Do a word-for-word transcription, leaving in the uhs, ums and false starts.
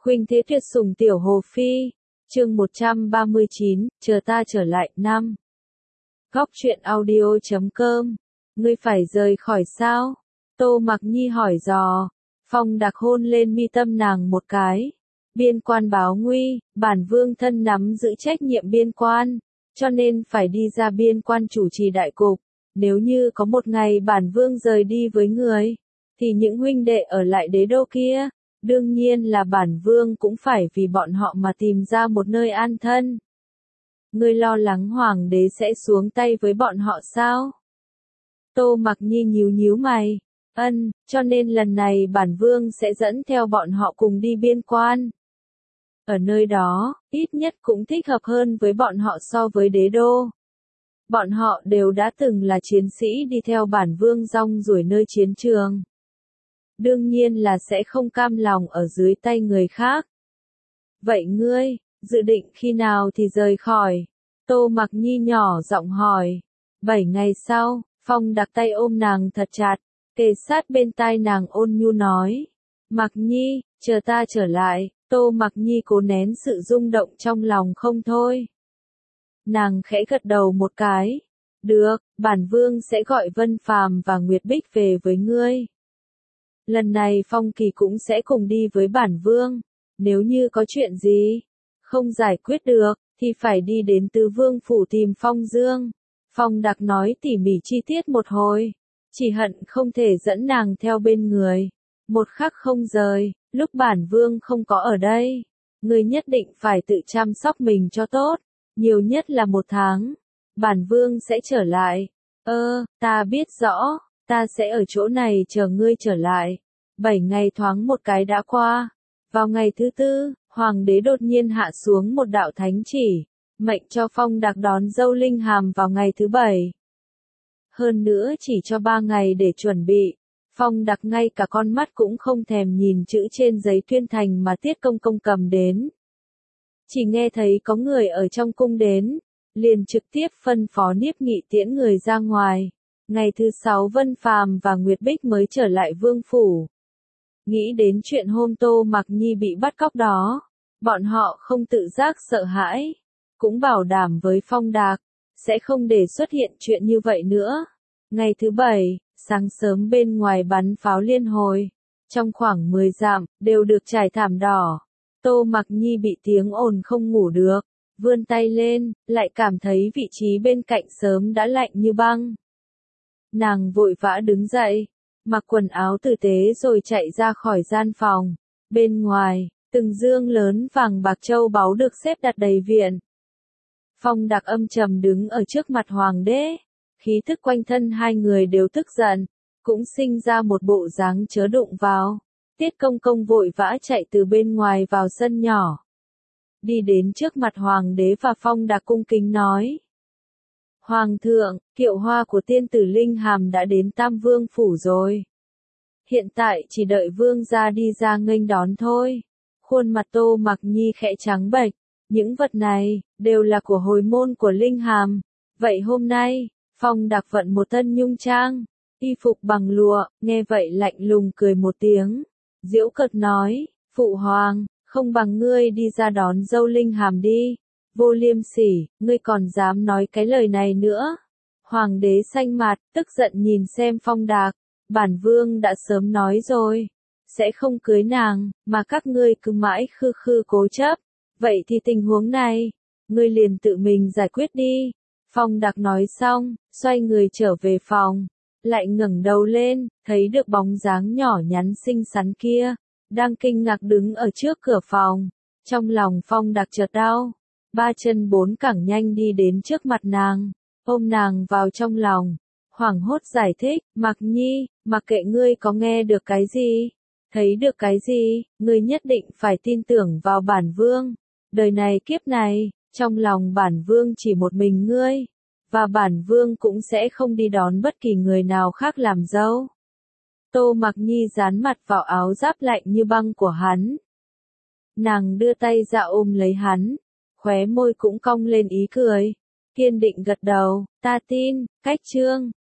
Khuynh thế tuyệt sủng tiểu hồ phi. Chương một trăm ba mươi chín, chờ ta trở lại. Năm. Góc truyện audio chấm com. Ngươi phải rời khỏi sao? Tô Mặc Nhi hỏi dò. Phong Đạc hôn lên mi tâm nàng một cái. Biên quan báo nguy, bản vương thân nắm giữ trách nhiệm biên quan, cho nên phải đi ra biên quan chủ trì đại cục. Nếu như có một ngày bản vương rời đi với người, thì những huynh đệ ở lại đế đô kia, đương nhiên là bản vương cũng phải vì bọn họ mà tìm ra một nơi an thân. Ngươi lo lắng hoàng đế sẽ xuống tay với bọn họ sao? Tô Mặc Nhi nhíu nhíu mày. Ân, cho nên lần này bản vương sẽ dẫn theo bọn họ cùng đi biên quan. Ở nơi đó, ít nhất cũng thích hợp hơn với bọn họ so với đế đô. Bọn họ đều đã từng là chiến sĩ đi theo bản vương rong ruổi nơi chiến trường. Đương nhiên là sẽ không cam lòng ở dưới tay người khác. Vậy ngươi, dự định khi nào thì rời khỏi? Tô Mặc Nhi nhỏ giọng hỏi. Bảy ngày sau, Phong đặt tay ôm nàng thật chặt, kề sát bên tai nàng ôn nhu nói. Mặc Nhi, chờ ta trở lại. Tô Mặc Nhi cố nén sự rung động trong lòng không thôi. Nàng khẽ gật đầu một cái. Được, bản vương sẽ gọi Vân Phàm và Nguyệt Bích về với ngươi. Lần này Phong Kỳ cũng sẽ cùng đi với bản vương. Nếu như có chuyện gì không giải quyết được, thì phải đi đến Tứ Vương phủ tìm Phong Dương. Phong Đạc nói tỉ mỉ chi tiết một hồi. Chỉ hận không thể dẫn nàng theo bên người. Một khắc không rời, lúc bản vương không có ở đây. Ngươi nhất định phải tự chăm sóc mình cho tốt. Nhiều nhất là một tháng. Bản vương sẽ trở lại. Ơ, ta biết rõ. Ta sẽ ở chỗ này chờ ngươi trở lại. Bảy ngày thoáng một cái đã qua. Vào ngày thứ tư, hoàng đế đột nhiên hạ xuống một đạo thánh chỉ, mệnh cho Phong Đạc đón dâu Linh Hàm vào ngày thứ bảy. Hơn nữa chỉ cho ba ngày để chuẩn bị. Phong Đạc ngay cả con mắt cũng không thèm nhìn chữ trên giấy tuyên thành mà Tiết Công Công cầm đến. Chỉ nghe thấy có người ở trong cung đến, liền trực tiếp phân phó Niếp Nghị tiễn người ra ngoài. Ngày thứ sáu Vân Phàm và Nguyệt Bích mới trở lại vương phủ. Nghĩ đến chuyện hôm Tô Mặc Nhi bị bắt cóc đó, bọn họ không tự giác sợ hãi, cũng bảo đảm với Phong Đạc, sẽ không để xuất hiện chuyện như vậy nữa. Ngày thứ bảy, sáng sớm bên ngoài bắn pháo liên hồi, trong khoảng mười dặm, đều được trải thảm đỏ. Tô Mặc Nhi bị tiếng ồn không ngủ được, vươn tay lên, lại cảm thấy vị trí bên cạnh sớm đã lạnh như băng. Nàng vội vã đứng dậy, mặc quần áo tử tế rồi chạy ra khỏi gian phòng. Bên ngoài, từng dương lớn vàng bạc châu báu được xếp đặt đầy viện. Phong Đạc âm trầm đứng ở trước mặt hoàng đế, khí thức quanh thân hai người đều tức giận, cũng sinh ra một bộ dáng chớ đụng vào. Tiết Công Công vội vã chạy từ bên ngoài vào sân nhỏ. Đi đến trước mặt hoàng đế và Phong Đạc cung kính nói. Hoàng thượng, kiệu hoa của tiên tử Linh Hàm đã đến Tam Vương phủ rồi. Hiện tại chỉ đợi vương gia đi ra nghênh đón thôi. Khuôn mặt Tô Mặc Nhi khẽ trắng bệch. Những vật này, đều là của hồi môn của Linh Hàm. Vậy hôm nay, Phong Đạc vận một thân nhung trang, y phục bằng lụa, nghe vậy lạnh lùng cười một tiếng. Giễu cợt nói, phụ hoàng, không bằng ngươi đi ra đón dâu Linh Hàm đi. Vô liêm sỉ, ngươi còn dám nói cái lời này nữa. Hoàng đế xanh mặt, tức giận nhìn xem Phong Đạc. Bản vương đã sớm nói rồi, sẽ không cưới nàng, mà các ngươi cứ mãi khư khư cố chấp. Vậy thì tình huống này, ngươi liền tự mình giải quyết đi. Phong Đạc nói xong, xoay người trở về phòng, lại ngẩng đầu lên, thấy được bóng dáng nhỏ nhắn xinh xắn kia, đang kinh ngạc đứng ở trước cửa phòng. Trong lòng Phong Đạc chợt đau, ba chân bốn cẳng nhanh đi đến trước mặt nàng, ôm nàng vào trong lòng, hoảng hốt giải thích, Mặc Nhi, mặc kệ ngươi có nghe được cái gì, thấy được cái gì, ngươi nhất định phải tin tưởng vào bản vương. Đời này kiếp này, trong lòng bản vương chỉ một mình ngươi, và bản vương cũng sẽ không đi đón bất kỳ người nào khác làm dâu. Tô Mặc Nhi dán mặt vào áo giáp lạnh như băng của hắn. Nàng đưa tay ra ôm lấy hắn, khóe môi cũng cong lên ý cười, kiên định gật đầu, ta tin, cách chương.